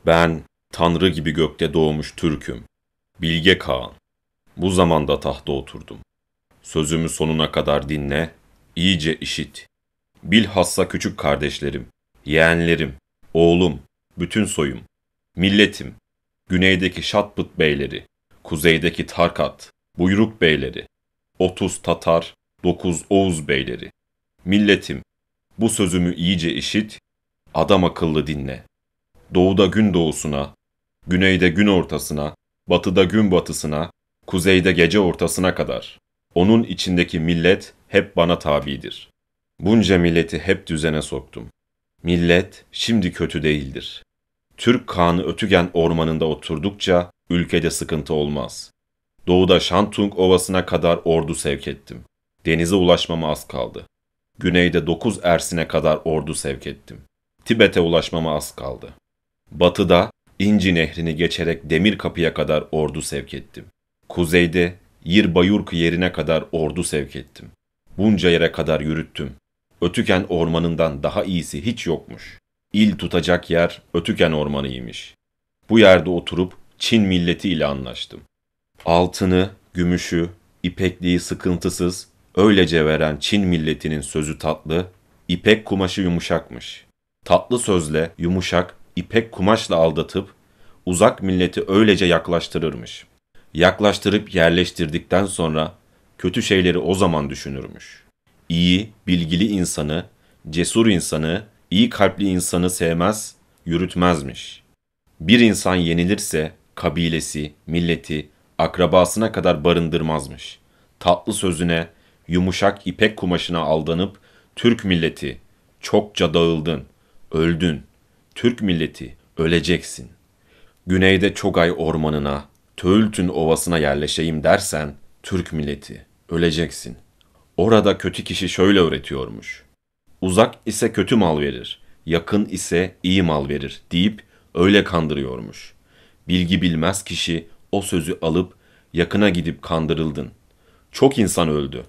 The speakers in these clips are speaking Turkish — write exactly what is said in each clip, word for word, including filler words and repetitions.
Ben Tanrı gibi gökte doğmuş Türk'üm. Bilge Kağan. Bu zamanda tahta oturdum. Sözümü sonuna kadar dinle, iyice işit. Bilhassa küçük kardeşlerim, yeğenlerim, oğlum, bütün soyum, milletim, güneydeki Şatpıt beyleri, kuzeydeki Tarkat, buyruk beyleri, otuz Tatar, dokuz Oğuz beyleri, milletim, bu sözümü iyice işit, adam akıllı dinle. Doğuda gün doğusuna, güneyde gün ortasına, batıda gün batısına, kuzeyde gece ortasına kadar. Onun içindeki millet hep bana tabidir. Bunca milleti hep düzene soktum. Millet şimdi kötü değildir. Türk Kağan'ı Ötügen ormanında oturdukça ülkede sıkıntı olmaz. Doğuda Şantung Ovası'na kadar ordu sevk ettim. Denize ulaşmama az kaldı. Güneyde dokuz Ersin'e kadar ordu sevk ettim. Tibet'e ulaşmama az kaldı. Batıda İnci Nehri'ni geçerek Demirkapı'ya kadar ordu sevk ettim. Kuzeyde Yirbayurk yerine kadar ordu sevk ettim. Bunca yere kadar yürüttüm. Ötüken ormanından daha iyisi hiç yokmuş. İl tutacak yer Ötüken ormanıymış. Bu yerde oturup Çin milleti ile anlaştım. Altını, gümüşü, ipekliği sıkıntısız, öylece veren Çin milletinin sözü tatlı, ipek kumaşı yumuşakmış. Tatlı sözle yumuşak, ipek kumaşla aldatıp, uzak milleti öylece yaklaştırırmış. Yaklaştırıp yerleştirdikten sonra, kötü şeyleri o zaman düşünürmüş. İyi, bilgili insanı, cesur insanı, iyi kalpli insanı sevmez, yürütmezmiş. Bir insan yenilirse, kabilesi, milleti, akrabasına kadar barındırmazmış. Tatlı sözüne, yumuşak ipek kumaşına aldanıp, Türk milleti, çokça dağıldın, öldün. Türk milleti, öleceksin. Güneyde Çogay ormanına, Töğültün ovasına yerleşeyim dersen, Türk milleti, öleceksin. Orada kötü kişi şöyle öğretiyormuş. Uzak ise kötü mal verir, yakın ise iyi mal verir deyip öyle kandırıyormuş. Bilgi bilmez kişi o sözü alıp yakına gidip kandırıldın. Çok insan öldü.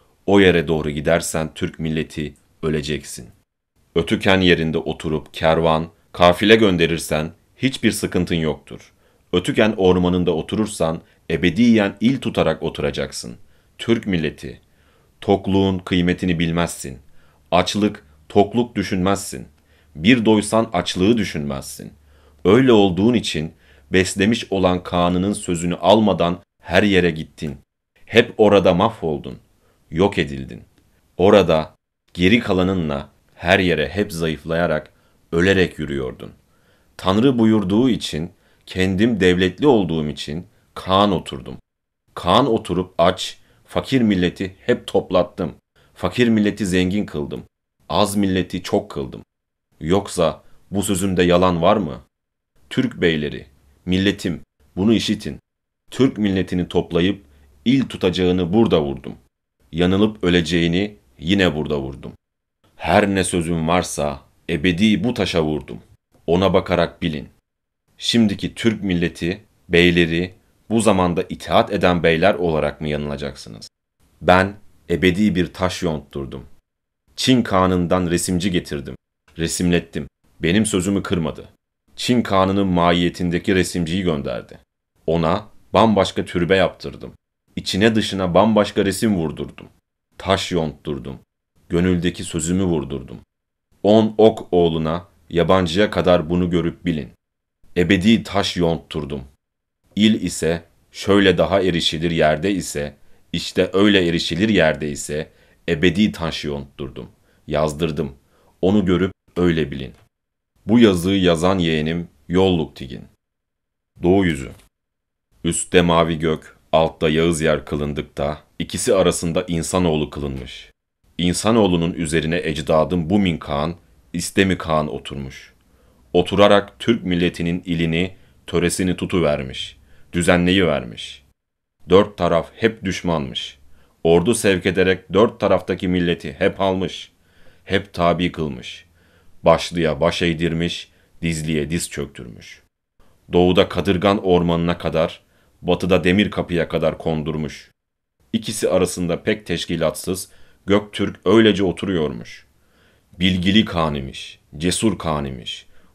O yere doğru gidersen Türk milleti öleceksin. Ötüken yerinde oturup kervan, kafile gönderirsen hiçbir sıkıntın yoktur. Ötüken ormanında oturursan ebediyen il tutarak oturacaksın. Türk milleti, tokluğun kıymetini bilmezsin. Açlık, tokluk düşünmezsin. Bir doysan açlığı düşünmezsin. Öyle olduğun için beslemiş olan Kağan'ının sözünü almadan her yere gittin. Hep orada mahvoldun, yok edildin. Orada geri kalanınla her yere hep zayıflayarak, ölerek yürüyordun. Tanrı buyurduğu için, kendim devletli olduğum için Kağan oturdum. Kağan oturup aç, fakir milleti hep toplattım. Fakir milleti zengin kıldım. Az milleti çok kıldım. Yoksa bu sözümde yalan var mı? Türk beyleri, milletim, bunu işitin. Türk milletini toplayıp il tutacağını burada vurdum. Yanılıp öleceğini yine burada vurdum. Her ne sözüm varsa ebedi bu taşa vurdum. Ona bakarak bilin. Şimdiki Türk milleti, beyleri, bu zamanda itaat eden beyler olarak mı yanılacaksınız? Ben ebedi bir taş yonturdum. Çin Kağan'ından resimci getirdim. Resimlettim. Benim sözümü kırmadı. Çin Kağan'ının mahiyetindeki resimciyi gönderdi. Ona bambaşka türbe yaptırdım. İçine dışına bambaşka resim vurdurdum. Taş yontturdum. Gönüldeki sözümü vurdurdum. On ok oğluna, yabancıya kadar bunu görüp bilin. Ebedi taş yontturdum. İl ise, şöyle daha erişilir yerde ise, işte öyle erişilir yerde ise, ebedi taş yontturdum. Yazdırdım. Onu görüp öyle bilin. Bu yazıyı yazan yeğenim Yolluk Tigin. Doğu yüzü. Üstte mavi gök, altta Yağız yer kılındıkta, ikisi arasında insanoğlu kılınmış. İnsanoğlunun üzerine ecdadım Bumin Kağan, İstemi Kağan oturmuş. Oturarak Türk milletinin ilini, töresini tutuvermiş, düzenleyivermiş. Dört taraf hep düşmanmış. Ordu sevk ederek dört taraftaki milleti hep almış, hep tabi kılmış. Başlıya baş eğdirmiş, dizliye diz çöktürmüş. Doğuda Kadırgan ormanına kadar, batıda Demirkapı'ya kadar kondurmuş. İkisi arasında pek teşkilatsız, Göktürk öylece oturuyormuş. Bilgili Kağan imiş, cesur Kağan imiş.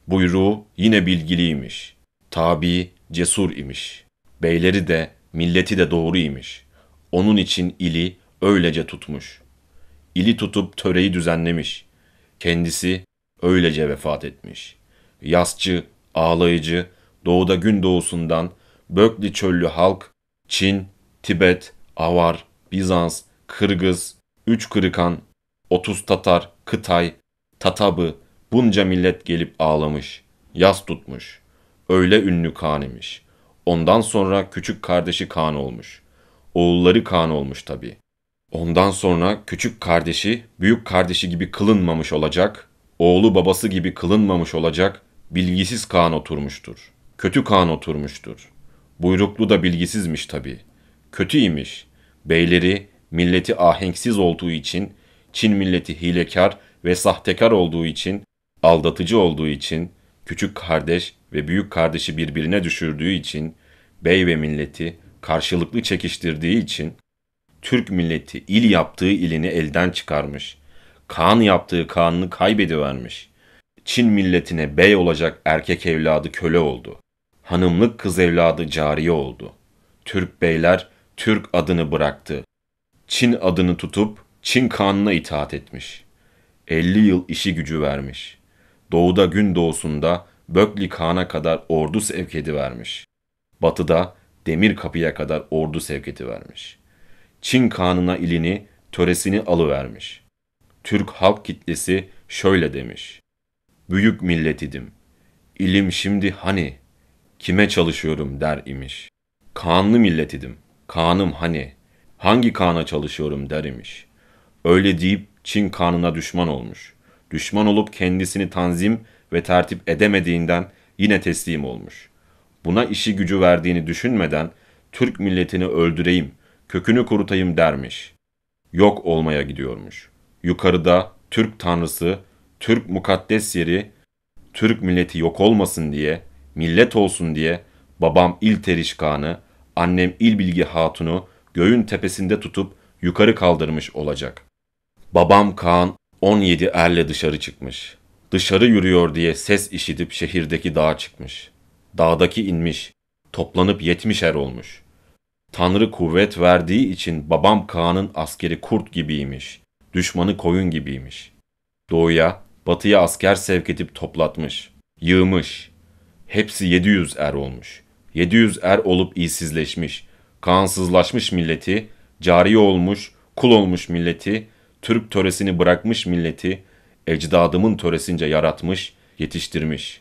Buyruğu yine bilgiliymiş. Tabi cesur imiş. Beyleri de milleti de doğru imiş. Onun için ili öylece tutmuş. İli tutup töreyi düzenlemiş. Kendisi öylece vefat etmiş. Yasçı, ağlayıcı, doğuda gün doğusundan Bökli çöllü halk, Çin, Tibet, Avar, Bizans, Kırgız, Üç Kırıkan, Otuz Tatar, Kıtay, Tatabı, bunca millet gelip ağlamış, yas tutmuş. Öyle ünlü Kaan imiş. Ondan sonra küçük kardeşi Kaan olmuş. Oğulları Kaan olmuş tabii. Ondan sonra küçük kardeşi büyük kardeşi gibi kılınmamış olacak, oğlu babası gibi kılınmamış olacak, bilgisiz Kaan oturmuştur. Kötü Kaan oturmuştur. Buyruklu da bilgisizmiş tabii. Kötüymiş. Beyleri milleti ahenksiz olduğu için, Çin milleti hilekar ve sahtekar olduğu için, aldatıcı olduğu için, küçük kardeş ve büyük kardeşi birbirine düşürdüğü için, bey ve milleti karşılıklı çekiştirdiği için, Türk milleti il yaptığı ilini elden çıkarmış. Kaan yaptığı Kaan'ını kaybedivermiş. Çin milletine bey olacak erkek evladı köle oldu. Hanımlık kız evladı cariye oldu. Türk beyler Türk adını bıraktı. Çin adını tutup Çin Kağan'ına itaat etmiş. Elli yıl işi gücü vermiş. Doğuda gün doğusunda Bökli Kağan'a kadar ordu sevk edivermiş. Batıda Demir Kapı'ya kadar ordu sevk edivermiş. Çin Kağan'ına ilini, töresini alıvermiş. Türk halk kitlesi şöyle demiş. Büyük millet idim. İlim şimdi hani, kime çalışıyorum der imiş. Kağanlı millet idim. Kağanım hani, hangi Kağan'a çalışıyorum der imiş. Öyle deyip Çin Kağan'ına düşman olmuş. Düşman olup kendisini tanzim ve tertip edemediğinden yine teslim olmuş. Buna işi gücü verdiğini düşünmeden Türk milletini öldüreyim, kökünü kurutayım dermiş. Yok olmaya gidiyormuş. Yukarıda Türk tanrısı, Türk mukaddes yeri, Türk milleti yok olmasın diye, millet olsun diye babam İl Terişkanı, annem İl Bilgi Hatun'u göğün tepesinde tutup yukarı kaldırmış olacak. Babam Kaan on yedi erle dışarı çıkmış. Dışarı yürüyor diye ses işitip şehirdeki dağa çıkmış. Dağdaki inmiş, toplanıp yetmiş er olmuş. Tanrı kuvvet verdiği için babam Kaan'ın askeri kurt gibiymiş, düşmanı koyun gibiymiş. Doğuya, batıya asker sevk edip toplatmış, yığmış. Hepsi yedi yüz er olmuş. yedi yüz er olup iyisizleşmiş, Kaansızlaşmış milleti, cariye olmuş, kul olmuş milleti, Türk töresini bırakmış milleti, ecdadımın töresince yaratmış, yetiştirmiş.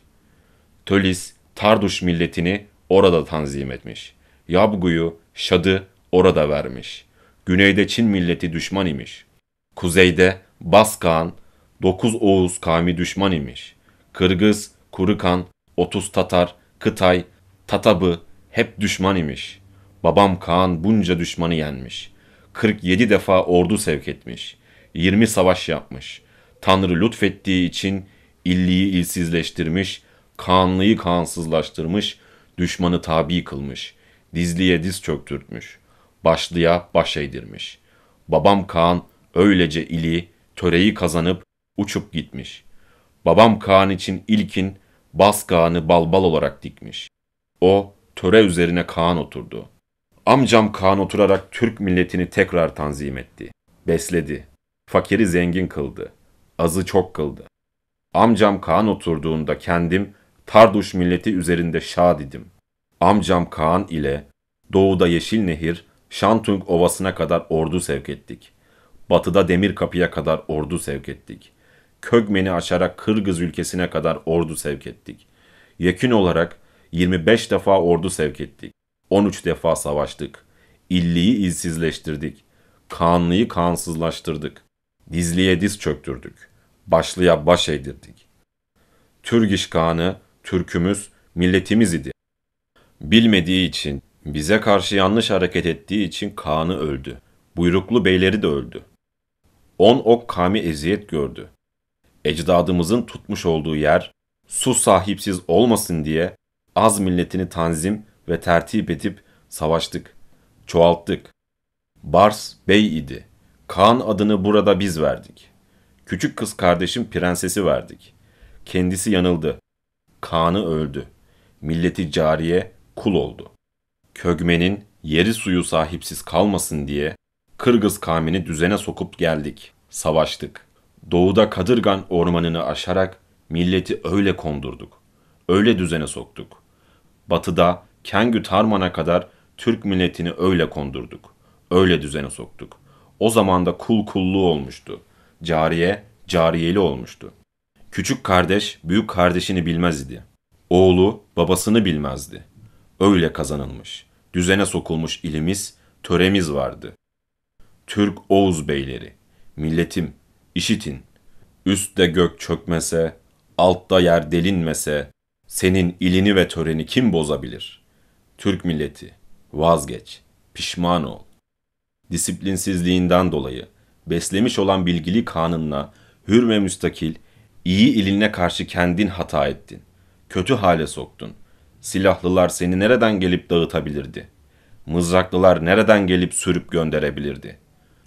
Tölis, Tarduş milletini orada tanzim etmiş. Yabgu'yu, Şad'ı orada vermiş. Güneyde Çin milleti düşman imiş. Kuzeyde Baskan, Dokuz Oğuz kavmi düşman imiş. Kırgız, Kurukan, Otuz Tatar, Kıtay, Tatabı hep düşman imiş. Babam Kaan bunca düşmanı yenmiş. Kırk yedi defa ordu sevk etmiş. Yirmi savaş yapmış. Tanrı lütfettiği için illiyi ilsizleştirmiş, Kaanlıyı kaansızlaştırmış, düşmanı tabi kılmış, dizliye diz çöktürtmüş, başlıya baş eğdirmiş. Babam Kaan öylece ili, töreyi kazanıp uçup gitmiş. Babam Kaan için ilkin Bas Kağan'ı balbal olarak dikmiş. O töre üzerine Kaan oturdu. Amcam Kaan oturarak Türk milletini tekrar tanzim etti. Besledi. Fakiri zengin kıldı. Azı çok kıldı. Amcam Kaan oturduğunda kendim Tarduş milleti üzerinde şad idim. Amcam Kaan ile doğuda Yeşil Nehir, Şantung Ovası'na kadar ordu sevk ettik. Batıda Demir Kapı'ya kadar ordu sevk ettik. Kögmen'i aşarak Kırgız ülkesine kadar ordu sevk ettik. Yekün olarak yirmi beş defa ordu sevk ettik. on üç defa savaştık. İlliyi ilsizleştirdik. Kaanlıyı kaansızlaştırdık. Dizliye diz çöktürdük. Başlıya baş eğdirdik. Türgiş Kağan'ı, Türkümüz, milletimiz idi. Bilmediği için, bize karşı yanlış hareket ettiği için Kaan'ı öldü. Buyruklu beyleri de öldü. On ok kavmi eziyet gördü. Ecdadımızın tutmuş olduğu yer, su sahipsiz olmasın diye az milletini tanzim ve tertip edip savaştık, çoğalttık. Bars bey idi. Kaan adını burada biz verdik. Küçük kız kardeşim prensesi verdik. Kendisi yanıldı. Kaan'ı öldü. Milleti cariye kul oldu. Kögmenin yeri suyu sahipsiz kalmasın diye Kırgız kavmini düzene sokup geldik. Savaştık. Doğuda Kadırgan ormanını aşarak milleti öyle kondurduk. Öyle düzene soktuk. Batıda Kengü Tarman'a kadar Türk milletini öyle kondurduk. Öyle düzene soktuk. O zaman da kul kulluğu olmuştu. Cariye cariyeli olmuştu. Küçük kardeş büyük kardeşini bilmez idi. Oğlu babasını bilmezdi. Öyle kazanılmış, düzene sokulmuş ilimiz, töremiz vardı. Türk Oğuz beyleri, milletim, işitin. Üstte gök çökmese, altta yer delinmese, senin ilini ve töreni kim bozabilir? Türk milleti, vazgeç, pişman ol. Disiplinsizliğinden dolayı beslemiş olan bilgili kanınla hür ve müstakil, iyi iline karşı kendin hata ettin. Kötü hale soktun. Silahlılar seni nereden gelip dağıtabilirdi? Mızraklılar nereden gelip sürüp gönderebilirdi?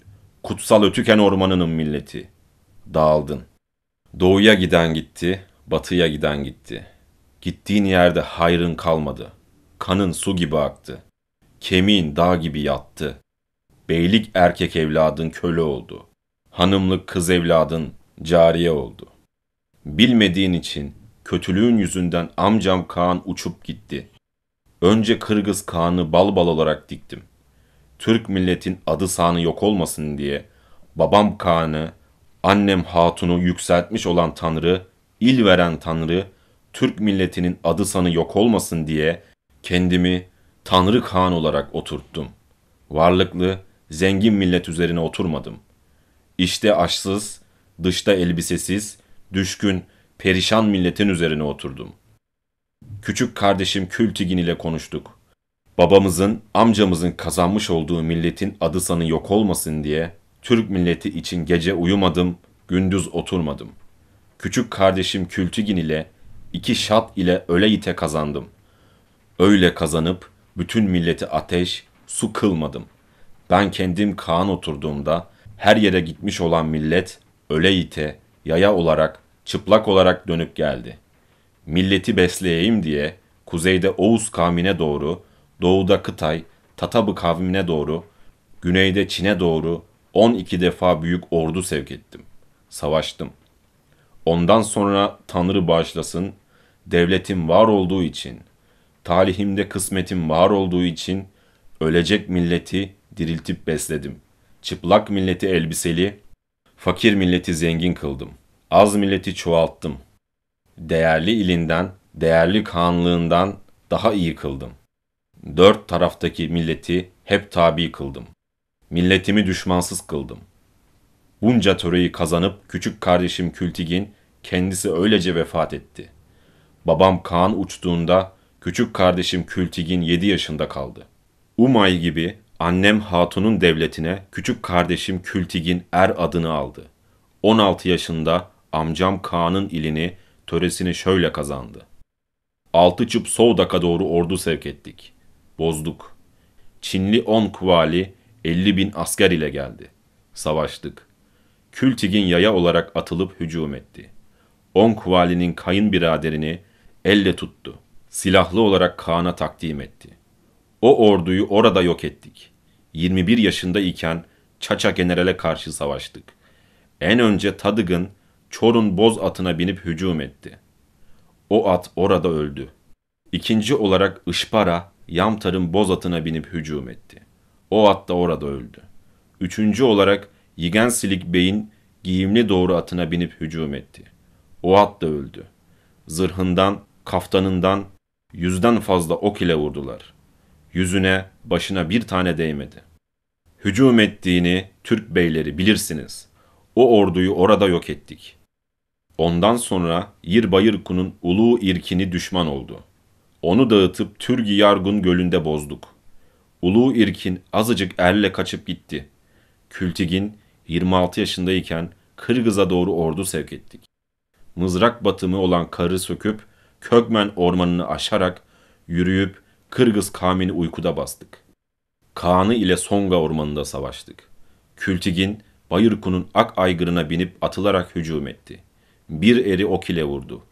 Kutsal Ötüken ormanının milleti. Dağıldın. Doğuya giden gitti, batıya giden gitti. Gittiğin yerde hayrın kalmadı. Kanın su gibi aktı. Kemiğin dağ gibi yattı. Beylik erkek evladın köle oldu. Hanımlık kız evladın cariye oldu. Bilmediğin için kötülüğün yüzünden amcam Kaan uçup gitti. Önce Kırgız Kaan'ı bal bal olarak diktim. Türk milletin adı sanı yok olmasın diye babam Kaan'ı, annem Hatun'u yükseltmiş olan Tanrı, il veren Tanrı, Türk milletinin adı sanı yok olmasın diye kendimi Tanrı Kaan olarak oturttum. Varlıklı, zengin millet üzerine oturmadım. İşte açsız, dışta elbisesiz, düşkün, perişan milletin üzerine oturdum. Küçük kardeşim Kültigin ile konuştuk. Babamızın, amcamızın kazanmış olduğu milletin adı sanı yok olmasın diye Türk milleti için gece uyumadım, gündüz oturmadım. Küçük kardeşim Kültigin ile iki şat ile öyle ite kazandım. Öyle kazanıp bütün milleti ateş, su kılmadım. Ben kendim Kaan oturduğumda her yere gitmiş olan millet öyle ite, yaya olarak, çıplak olarak dönüp geldi. Milleti besleyeyim diye kuzeyde Oğuz kavmine doğru, doğuda Kıtay, Tatabı kavmine doğru, güneyde Çin'e doğru on iki defa büyük ordu sevk ettim. Savaştım. Ondan sonra Tanrı bağışlasın, devletim var olduğu için, talihimde kısmetim var olduğu için ölecek milleti diriltip besledim. Çıplak milleti elbiseli, fakir milleti zengin kıldım. Az milleti çoğalttım. Değerli ilinden, değerli kanlığından daha iyi kıldım. Dört taraftaki milleti hep tabi kıldım. Milletimi düşmansız kıldım. Bunca töreyi kazanıp küçük kardeşim Kültigin kendisi öylece vefat etti. Babam Kaan uçtuğunda küçük kardeşim Kültigin yedi yaşında kaldı. Umay gibi annem Hatun'un devletine küçük kardeşim Kültigin er adını aldı. on altı yaşında amcam Kaan'ın ilini, töresini şöyle kazandı. Altı çıp Soğdak'a doğru ordu sevk ettik. Bozduk. Çinli on kuvali elli bin asker ile geldi. Savaştık. Kültigin yaya olarak atılıp hücum etti. On kuvalinin kayınbiraderini elle tuttu. Silahlı olarak Kaan'a takdim etti. O orduyu orada yok ettik. yirmi bir yaşında iken Çaça generale karşı savaştık. En önce Tadıgın Çor'un boz atına binip hücum etti. O at orada öldü. İkinci olarak Işpara Yamtar'ın boz atına binip hücum etti. O at da orada öldü. Üçüncü olarak Yigensilik Bey'in giyimli doğru atına binip hücum etti. O at da öldü. Zırhından, kaftanından yüzden fazla ok ile vurdular. Yüzüne, başına bir tane değmedi. Hücum ettiğini Türk beyleri bilirsiniz. O orduyu orada yok ettik. Ondan sonra Yirbayırkun'un Ulu İrkin'i düşman oldu. Onu dağıtıp Türgi Yargun gölünde bozduk. Ulu İrkin azıcık erle kaçıp gitti. Kültigin yirmi altı yaşındayken Kırgız'a doğru ordu sevk ettik. Mızrak batımı olan karı söküp Kökmen ormanını aşarak yürüyüp Kırgız kavmini uykuda bastık. Kaan'ı ile Songa ormanında savaştık. Kültigin Bayırkun'un ak aygırına binip atılarak hücum etti. Bir eri ok ile vurdu.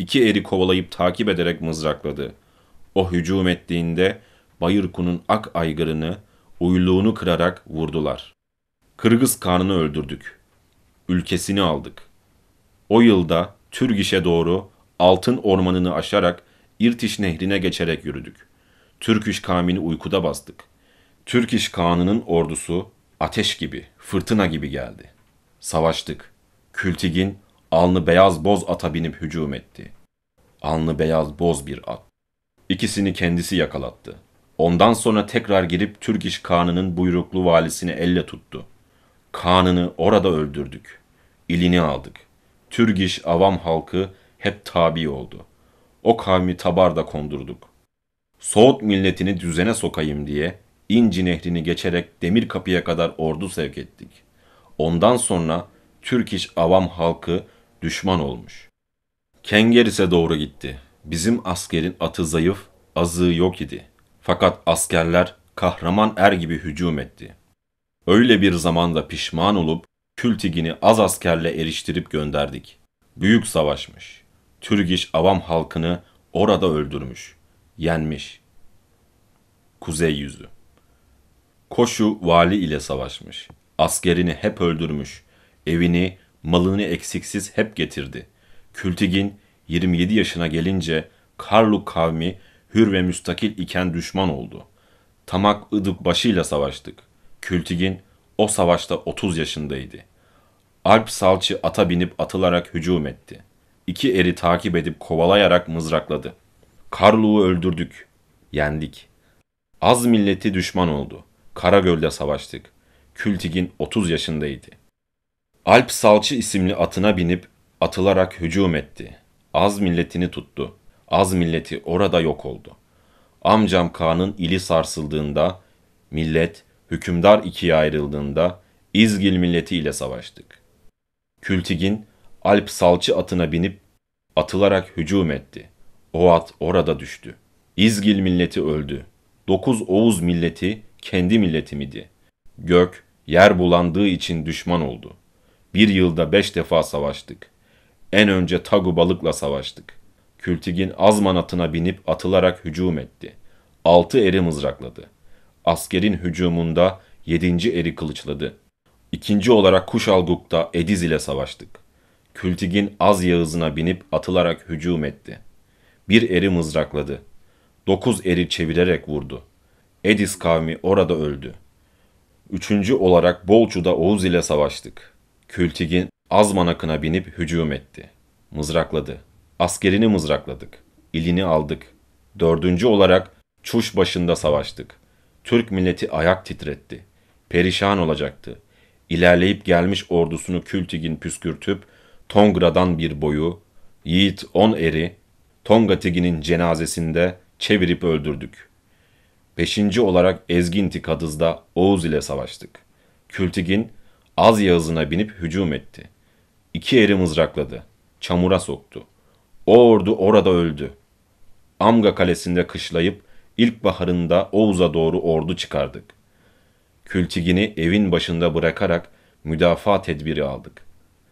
İki eri kovalayıp takip ederek mızrakladı. O hücum ettiğinde Bayırkun'un ak aygırını, uyluğunu kırarak vurdular. Kırgız Kağan'ını öldürdük. Ülkesini aldık. O yılda Türgiş'e doğru Altın Ormanı'nı aşarak İrtiş Nehri'ne geçerek yürüdük. Türküş kavmini uykuda bastık. Türkiş Kağan'ının ordusu ateş gibi, fırtına gibi geldi. Savaştık. Kültigin alnı beyaz boz ata binip hücum etti. Alnı beyaz boz bir at. İkisini kendisi yakalattı. Ondan sonra tekrar girip Türkiş Kağan'ının buyruklu valisini elle tuttu. Kağan'ını orada öldürdük. İlini aldık. Türgiş avam halkı hep tabi oldu. O kavmi tabarda kondurduk. Soğut milletini düzene sokayım diye İnci Nehri'ni geçerek Demirkapı'ya kadar ordu sevk ettik. Ondan sonra Türk iş avam halkı düşman olmuş. Kengeris'e doğru gitti. Bizim askerin atı zayıf, azığı yok idi. Fakat askerler kahraman er gibi hücum etti. Öyle bir zamanda pişman olup Kültigini az askerle eriştirip gönderdik. Büyük savaşmış. Türgiş avam halkını orada öldürmüş, yenmiş. Kuzey yüzü. Koşu vali ile savaşmış. Askerini hep öldürmüş. Evini, malını eksiksiz hep getirdi. Kültigin yirmi yedi yaşına gelince Karluk kavmi hür ve müstakil iken düşman oldu. Tamak Idık başıyla savaştık. Kültigin o savaşta otuz yaşındaydı. Alp salçı ata binip atılarak hücum etti. İki eri takip edip kovalayarak mızrakladı. Karluk'u öldürdük. Yendik. Az milleti düşman oldu. Karagöl'de savaştık. Kültigin otuz yaşındaydı. Alp Salçı isimli atına binip atılarak hücum etti. Az milletini tuttu. Az milleti orada yok oldu. Amcam Kağan'ın ili sarsıldığında, millet, hükümdar ikiye ayrıldığında İzgil milleti ile savaştık. Kültigin Alp Salçı atına binip atılarak hücum etti. O at orada düştü. İzgil milleti öldü. Dokuz Oğuz milleti kendi milletimidi. Gök, yer bulandığı için düşman oldu. Bir yılda beş defa savaştık. En önce Tagu Balık'la savaştık. Kültigin Azman atına binip atılarak hücum etti. Altı eri mızrakladı. Askerin hücumunda yedinci eri kılıçladı. İkinci olarak Kuşalguk'ta Ediz ile savaştık. Kültigin Az Yağız'ına binip atılarak hücum etti. Bir eri mızrakladı. Dokuz eri çevirerek vurdu. Ediz kavmi orada öldü. Üçüncü olarak Bolçu'da Oğuz ile savaştık. Kültigin Azman akına binip hücum etti. Mızrakladı. Askerini mızrakladık. İlini aldık. Dördüncü olarak Çuş başında savaştık. Türk milleti ayak titretti. Perişan olacaktı. İlerleyip gelmiş ordusunu Kültigin püskürtüp Tongra'dan bir boyu, yiğit on eri, Tongategin'in cenazesinde çevirip öldürdük. Beşinci olarak Ezginti Kadız'da Oğuz ile savaştık. Kültigin Az Yağız'ına binip hücum etti. İki eri mızrakladı. Çamura soktu. O ordu orada öldü. Amga Kalesi'nde kışlayıp ilkbaharında Oğuz'a doğru ordu çıkardık. Kültigin'i evin başında bırakarak müdafaa tedbiri aldık.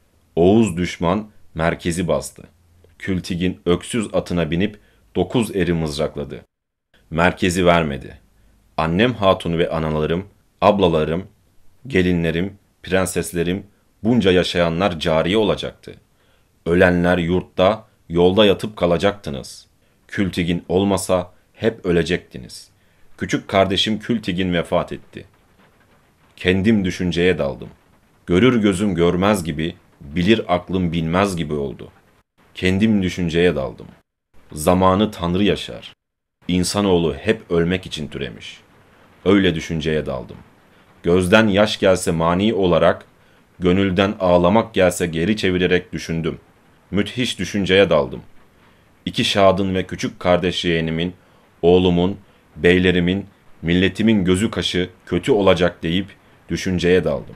Oğuz düşman merkezi bastı. Kültigin öksüz atına binip dokuz eri mızrakladı. Merkezi vermedi. Annem hatunu ve analarım, ablalarım, gelinlerim, prenseslerim, bunca yaşayanlar cariye olacaktı. Ölenler yurtta, yolda yatıp kalacaktınız. Kültigin olmasa hep ölecektiniz. Küçük kardeşim Kültigin vefat etti. Kendim düşünceye daldım. Görür gözüm görmez gibi, bilir aklım bilmez gibi oldu. Kendim düşünceye daldım. Zamanı Tanrı yaşar. İnsanoğlu hep ölmek için türemiş. Öyle düşünceye daldım. Gözden yaş gelse mani olarak, gönülden ağlamak gelse geri çevirerek düşündüm. Müthiş düşünceye daldım. İki şadın ve küçük kardeş yeğenimin, oğlumun, beylerimin, milletimin gözü kaşı kötü olacak deyip düşünceye daldım.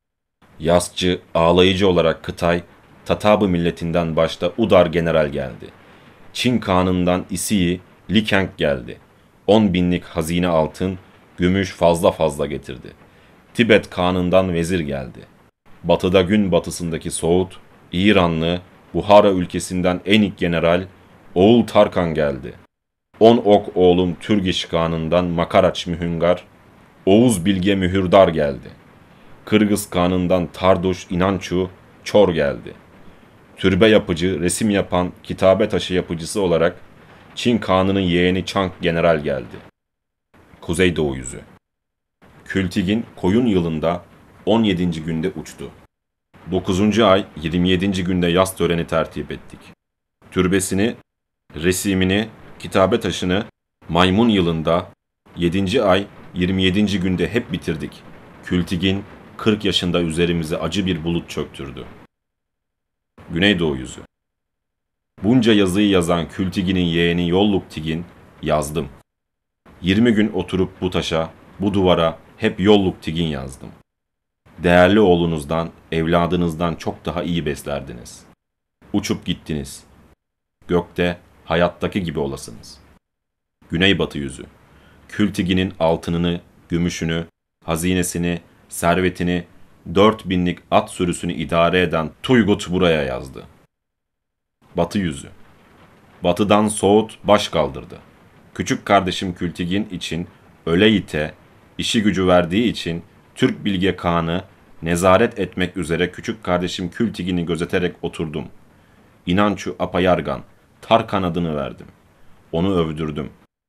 Yasçı, ağlayıcı olarak Kıtay, Tatabı milletinden başta Udar general geldi. Çin Kağan'ından İsiyi, Likeng geldi. On binlik hazine altın, gümüş fazla fazla getirdi. Tibet Kağan'ından vezir geldi. Batıda gün batısındaki Soğut, İranlı, Buhara ülkesinden en ilk general Oğul Tarkan geldi. On ok oğlum Türgeş Kağan'ından Makaraç Mühüngar, Oğuz Bilge Mühürdar geldi. Kırgız Kağan'ından Tardoş İnançu Çor geldi. Türbe yapıcı, resim yapan, kitabe taşı yapıcısı olarak Çin Kağan'ının yeğeni Çang General geldi. Kuzeydoğu yüzü. Kültigin koyun yılında on yedinci günde uçtu. dokuzuncu ay yirmi yedinci günde yaz töreni tertip ettik. Türbesini, resimini, kitabe taşını maymun yılında yedinci ay yirmi yedinci günde hep bitirdik. Kültigin kırk yaşında üzerimize acı bir bulut çöktürdü. Güneydoğu yüzü. Bunca yazıyı yazan Kültigin'in yeğeni Yolluk Tigin yazdım. yirmi gün oturup bu taşa, bu duvara hep Yolluk Tigin yazdım. Değerli oğlunuzdan, evladınızdan çok daha iyi beslerdiniz. Uçup gittiniz. Gökte, hayattaki gibi olasınız. Güneybatı yüzü. Kültigin'in altınını, gümüşünü, hazinesini, servetini, dört binlik at sürüsünü idare eden Tuygut buraya yazdı. Batı yüzü. Batıdan Soğut baş kaldırdı. Küçük kardeşim Kültigin için öle ite, işi gücü verdiği için Türk Bilge Kağan'ı nezaret etmek üzere küçük kardeşim Kültigin'i gözeterek oturdum. İnançu Apayargan, Tarkan adını verdim. Onu övdürdüm.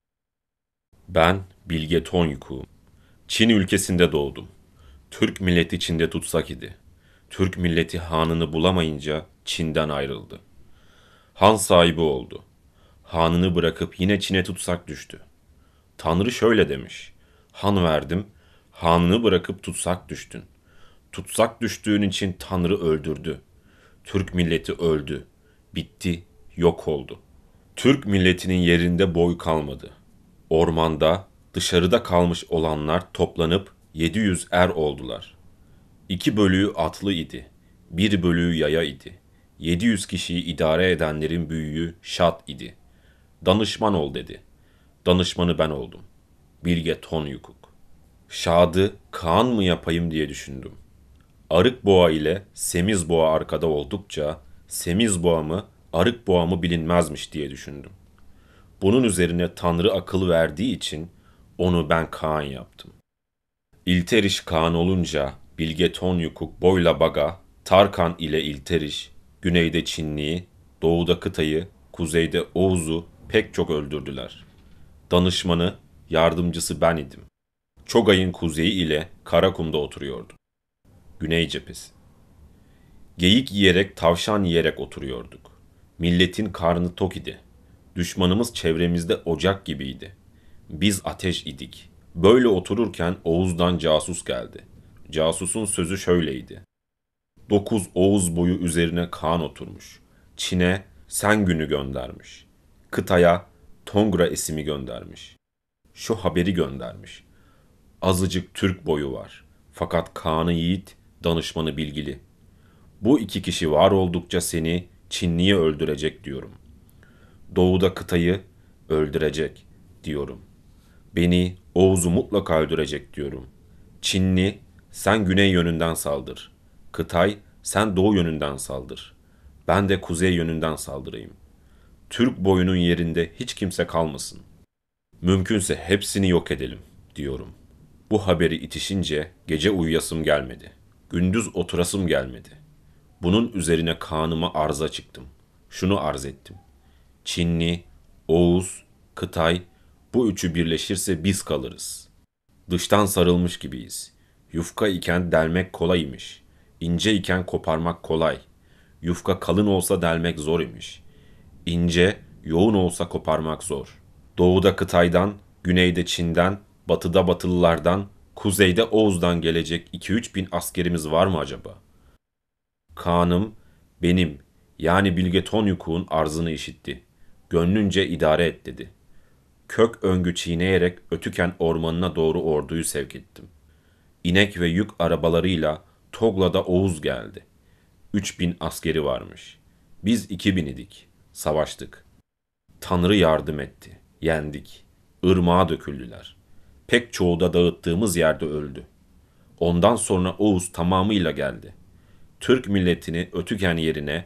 Ben Bilge Tonyuk'um. Çin ülkesinde doğdum. Türk milleti Çin'de tutsak idi. Türk milleti hanını bulamayınca Çin'den ayrıldı. Han sahibi oldu. Hanını bırakıp yine Çin'e tutsak düştü. Tanrı şöyle demiş. Han verdim, hanını bırakıp tutsak düştün. Tutsak düştüğün için Tanrı öldürdü. Türk milleti öldü. Bitti, yok oldu. Türk milletinin yerinde boy kalmadı. Ormanda, dışarıda kalmış olanlar toplanıp yedi yüz er oldular. İki bölüğü atlı idi, bir bölüğü yaya idi. Yedi yüz kişiyi idare edenlerin büyüğü Şad idi. Danışman ol dedi. Danışmanı ben oldum. Bilge Tonyukuk. Şad'ı Kaan mı yapayım diye düşündüm. Arık boğa ile semiz boğa arkada oldukça semiz boğa mı arık boğa mı bilinmezmiş diye düşündüm. Bunun üzerine Tanrı akıl verdiği için onu ben Kaan yaptım. İlteriş Kaan olunca Bilge Tonyukuk boyla baga, Tarkan ile İlteriş, güneyde Çinli'yi, doğuda Kıtay'ı, kuzeyde Oğuz'u pek çok öldürdüler. Danışmanı, yardımcısı ben idim. Çogay'ın kuzeyi ile Karakum'da oturuyordu. Güney cephesi. Geyik yiyerek, tavşan yiyerek oturuyorduk. Milletin karnı tok idi. Düşmanımız çevremizde ocak gibiydi. Biz ateş idik. Böyle otururken Oğuz'dan casus geldi. Casusun sözü şöyleydi. Dokuz Oğuz boyu üzerine Kaan oturmuş. Çin'e Sen günü göndermiş. Kıtaya Tongra esimi göndermiş. Şu haberi göndermiş. Azıcık Türk boyu var. Fakat Kaan'ı yiğit, danışmanı bilgili. Bu iki kişi var oldukça seni Çinli'ye öldürecek diyorum. Doğuda Kıtayı öldürecek diyorum. Beni Oğuz'u mutlaka öldürecek diyorum. Çinli sen güney yönünden saldır. Kıtay sen doğu yönünden saldır. Ben de kuzey yönünden saldırayım. Türk boyunun yerinde hiç kimse kalmasın. Mümkünse hepsini yok edelim diyorum. Bu haberi itişince gece uyuyasım gelmedi. Gündüz oturasım gelmedi. Bunun üzerine Kaan'ıma arza çıktım. Şunu arz ettim. Çinli, Oğuz, Kıtay, bu üçü birleşirse biz kalırız. Dıştan sarılmış gibiyiz. Yufka iken delmek kolaymış. İnce iken koparmak kolay. Yufka kalın olsa delmek zor imiş. İnce, yoğun olsa koparmak zor. Doğuda Kıtay'dan, güneyde Çin'den, batıda Batılılardan, kuzeyde Oğuz'dan gelecek iki üç bin askerimiz var mı acaba? Kaan'ım, benim, yani Bilge Tonyukuk'un arzını işitti. Gönlünce idare et dedi. Kök öngü çiğneyerek Ötüken ormanına doğru orduyu sevk ettim. İnek ve yük arabalarıyla Togla'da Oğuz geldi. Üç bin askeri varmış. Biz iki bin idik. Savaştık. Tanrı yardım etti. Yendik. Irmağa döküldüler. Pek çoğu da dağıttığımız yerde öldü. Ondan sonra Oğuz tamamıyla geldi. Türk milletini Ötüken yerine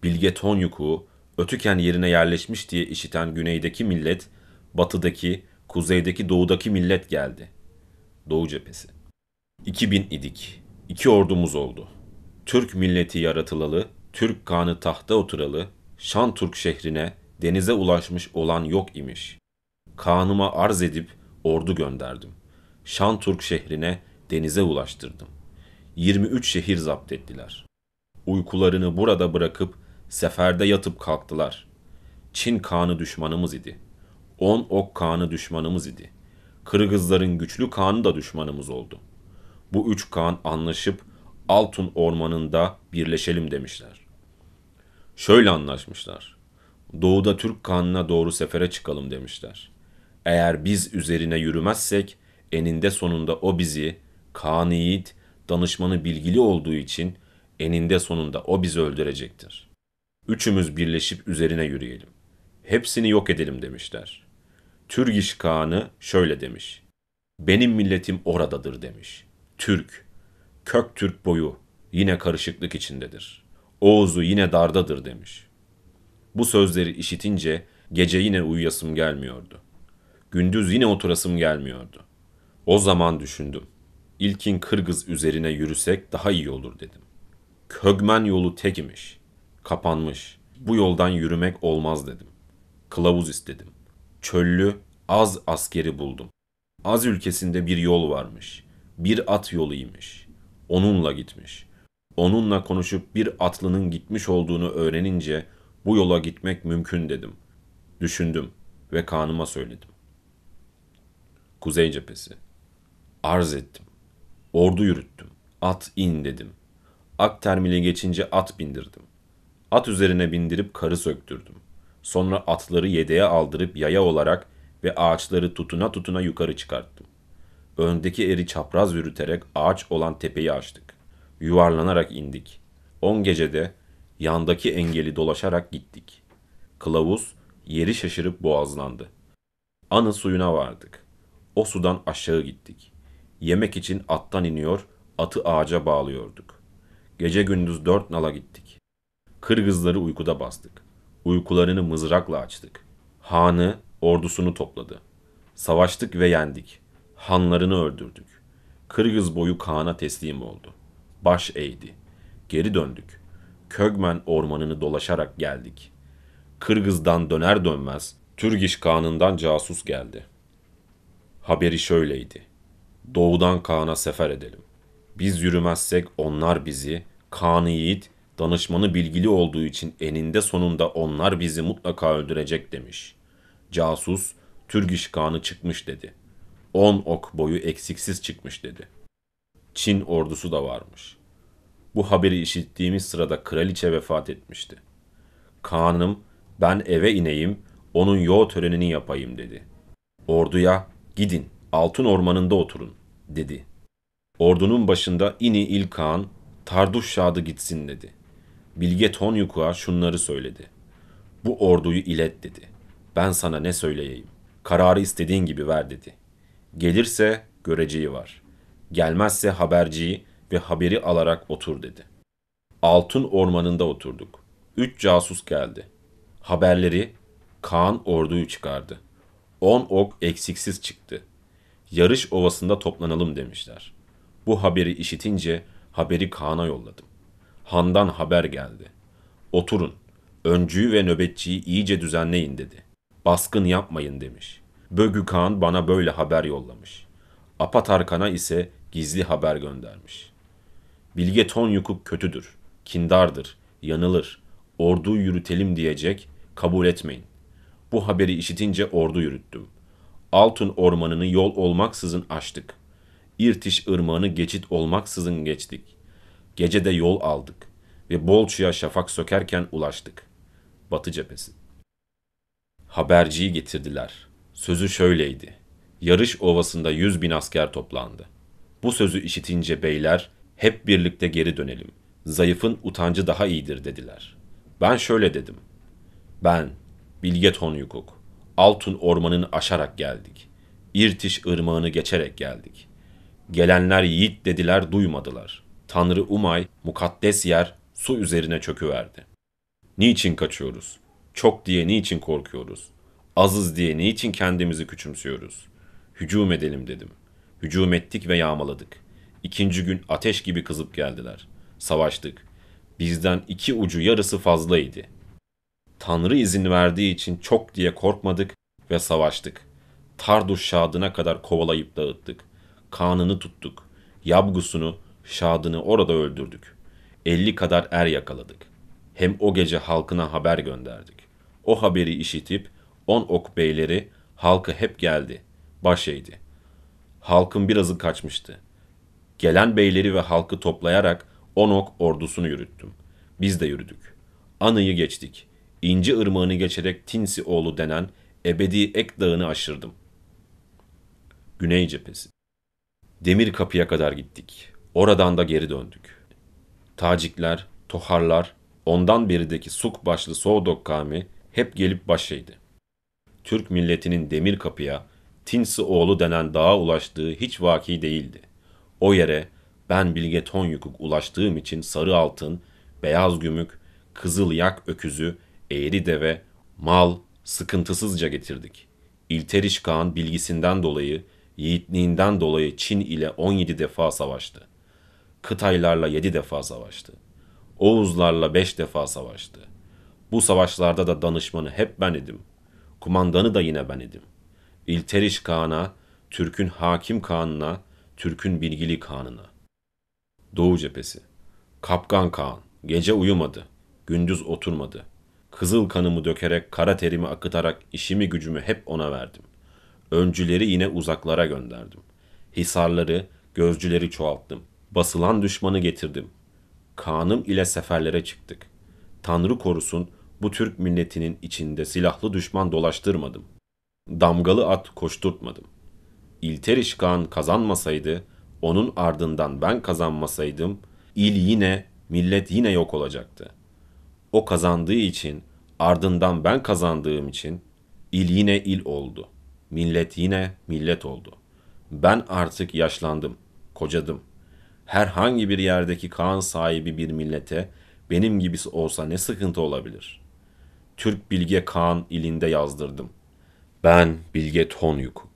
Bilge Tonyuk'u Ötüken yerine yerleşmiş diye işiten güneydeki millet, batıdaki, kuzeydeki, doğudaki millet geldi. Doğu cephesi. İki bin idik. İki ordumuz oldu. Türk milleti yaratılalı, Türk kanı tahta oturalı, Şantürk şehrine denize ulaşmış olan yok imiş. Kanıma arz edip ordu gönderdim. Şantürk şehrine denize ulaştırdım. yirmi üç şehir zapt ettiler. Uykularını burada bırakıp seferde yatıp kalktılar. Çin Kağan'ı düşmanımız idi. On ok Kağan'ı düşmanımız idi. Kırgızların güçlü Kağan'ı da düşmanımız oldu. Bu üç Kağan anlaşıp Altun Ormanı'nda birleşelim demişler. Şöyle anlaşmışlar. Doğuda Türk Kağan'ına doğru sefere çıkalım demişler. Eğer biz üzerine yürümezsek eninde sonunda o bizi, Kağan Yiğit, danışmanı bilgili olduğu için eninde sonunda o bizi öldürecektir. Üçümüz birleşip üzerine yürüyelim. Hepsini yok edelim demişler. Türgiş Kağan'ı şöyle demiş. Benim milletim oradadır demiş. Türk, kök Türk boyu yine karışıklık içindedir. Oğuz'u yine dardadır demiş. Bu sözleri işitince gece yine uyuyasım gelmiyordu. Gündüz yine oturasım gelmiyordu. O zaman düşündüm. İlkin Kırgız üzerine yürüsek daha iyi olur dedim. Kögmen yolu tek imiş. Kapanmış. Bu yoldan yürümek olmaz dedim. Kılavuz istedim. Çöllü, az askeri buldum. Az ülkesinde bir yol varmış. Bir at yoluymuş. Onunla gitmiş. Onunla konuşup bir atlının gitmiş olduğunu öğrenince bu yola gitmek mümkün dedim. Düşündüm ve kanıma söyledim. Kuzey cephesi. Arz ettim. Ordu yürüttüm. At in dedim. Aktermil'e geçince at bindirdim. At üzerine bindirip karı söktürdüm. Sonra atları yedeğe aldırıp yaya olarak ve ağaçları tutuna tutuna yukarı çıkarttım. Öndeki eri çapraz yürüterek ağaç olan tepeyi açtık. Yuvarlanarak indik. On gecede yandaki engeli dolaşarak gittik. Kılavuz yeri şaşırıp boğazlandı. Anı suyuna vardık. O sudan aşağı gittik. Yemek için attan iniyor, atı ağaca bağlıyorduk. Gece gündüz dört nala gittik. Kırgızları uykuda bastık. Uykularını mızrakla açtık. Hanı, ordusunu topladı. Savaştık ve yendik. Hanlarını öldürdük. Kırgız boyu Kağan'a teslim oldu. Baş eğdi. Geri döndük. Kögmen ormanını dolaşarak geldik. Kırgız'dan döner dönmez Türgiş Kağan'ından casus geldi. Haberi şöyleydi. Doğudan Kağan'a sefer edelim. Biz yürümezsek onlar bizi, Kağan Yiğit, danışmanı bilgili olduğu için eninde sonunda onlar bizi mutlaka öldürecek demiş. Casus, Türgiş Kağan'ı çıkmış dedi. On ok boyu eksiksiz çıkmış dedi. Çin ordusu da varmış. Bu haberi işittiğimiz sırada kraliçe vefat etmişti. Kağan'ım ben eve ineyim, onun yoğ törenini yapayım dedi. Orduya gidin Altın Ormanı'nda oturun dedi. Ordunun başında İni İl Kağan Tarduş Şadı gitsin dedi. Bilge Tonyuk'a şunları söyledi. Bu orduyu ilet dedi. Ben sana ne söyleyeyim? Kararı istediğin gibi ver dedi. Gelirse göreceği var. Gelmezse haberciyi ve haberi alarak otur dedi. Altın Ormanı'nda oturduk. Üç casus geldi. Haberleri Kağan orduyu çıkardı. On ok eksiksiz çıktı. Yarış ovasında toplanalım demişler. Bu haberi işitince haberi Kağan'a yolladım. Han'dan haber geldi. Oturun, öncüyü ve nöbetçiyi iyice düzenleyin dedi. Baskın yapmayın demiş. Bögü Kağan bana böyle haber yollamış. Apatarkan'a ise gizli haber göndermiş. Bilge Tonyukuk kötüdür, kindardır, yanılır. Orduyu yürütelim diyecek, kabul etmeyin. Bu haberi işitince ordu yürüttüm. Altın Ormanı'nı yol olmaksızın açtık. İrtiş ırmağını geçit olmaksızın geçtik. Gecede yol aldık ve Bolçu'ya şafak sökerken ulaştık. Batı cephesi. Haberciyi getirdiler. Sözü şöyleydi. Yarış ovasında yüz bin asker toplandı. Bu sözü işitince beyler hep birlikte geri dönelim. Zayıfın utancı daha iyidir dediler. Ben şöyle dedim. Ben, Bilge Tonyukuk, Altın Ormanı'nı aşarak geldik. İrtiş ırmağını geçerek geldik. Gelenler yiğit dediler duymadılar. Tanrı Umay, mukaddes yer su üzerine çöküverdi. Niçin kaçıyoruz? Çok diye niçin korkuyoruz? Azız diye niçin kendimizi küçümsüyoruz? Hücum edelim dedim. Hücum ettik ve yağmaladık. İkinci gün ateş gibi kızıp geldiler. Savaştık. Bizden iki ucu yarısı fazlaydı. Tanrı izin verdiği için çok diye korkmadık ve savaştık. Tarduş Şadına kadar kovalayıp dağıttık. Kanını tuttuk. Yabgusunu, Şadını orada öldürdük. Elli kadar er yakaladık. Hem o gece halkına haber gönderdik. O haberi işitip on ok beyleri halkı hep geldi. Baş eğdi. Halkın birazı kaçmıştı. Gelen beyleri ve halkı toplayarak on ok ordusunu yürüttüm. Biz de yürüdük. Anı'yı geçtik. İnci ırmağını geçerek Tinsi oğlu denen ebedi Ek Dağı'nı aşırdım. Güney cephesi. Demir Kapı'ya kadar gittik. Oradan da geri döndük. Tacikler, Toharlar, ondan berideki Suk başlı Soğdok kavmi hep gelip baş eğdi. Türk milletinin Demir Kapı'ya, Tinsi oğlu denen dağa ulaştığı hiç vaki değildi. O yere ben Bilge Tonyukuk ulaştığım için sarı altın, beyaz gümük, kızıl yak öküzü, eğri deve, mal sıkıntısızca getirdik. İlteriş Kağan bilgisinden dolayı, yiğitliğinden dolayı Çin ile on yedi defa savaştı. Kıtaylarla yedi defa savaştı. Oğuzlarla beş defa savaştı. Bu savaşlarda da danışmanı hep ben idim. Kumandanı da yine ben idim. İlteriş Kağan'a, Türk'ün hakim Kağan'ına, Türk'ün bilgili Kağan'ına. Doğu cephesi. Kapkan Kağan, gece uyumadı, gündüz oturmadı. Kızıl kanımı dökerek, kara terimi akıtarak işimi gücümü hep ona verdim. Öncüleri yine uzaklara gönderdim. Hisarları, gözcüleri çoğalttım. Basılan düşmanı getirdim. Kanım ile seferlere çıktık. Tanrı korusun bu Türk milletinin içinde silahlı düşman dolaştırmadım. Damgalı at koşturtmadım. İlteriş Kağan kazanmasaydı, onun ardından ben kazanmasaydım, il yine, millet yine yok olacaktı. O kazandığı için, ardından ben kazandığım için, il yine il oldu. Millet yine millet oldu. Ben artık yaşlandım, kocadım. Herhangi bir yerdeki Kağan sahibi bir millete benim gibisi olsa ne sıkıntı olabilir? Türk Bilge Kağan ilinde yazdırdım. Ben Bilge Tonyukuk.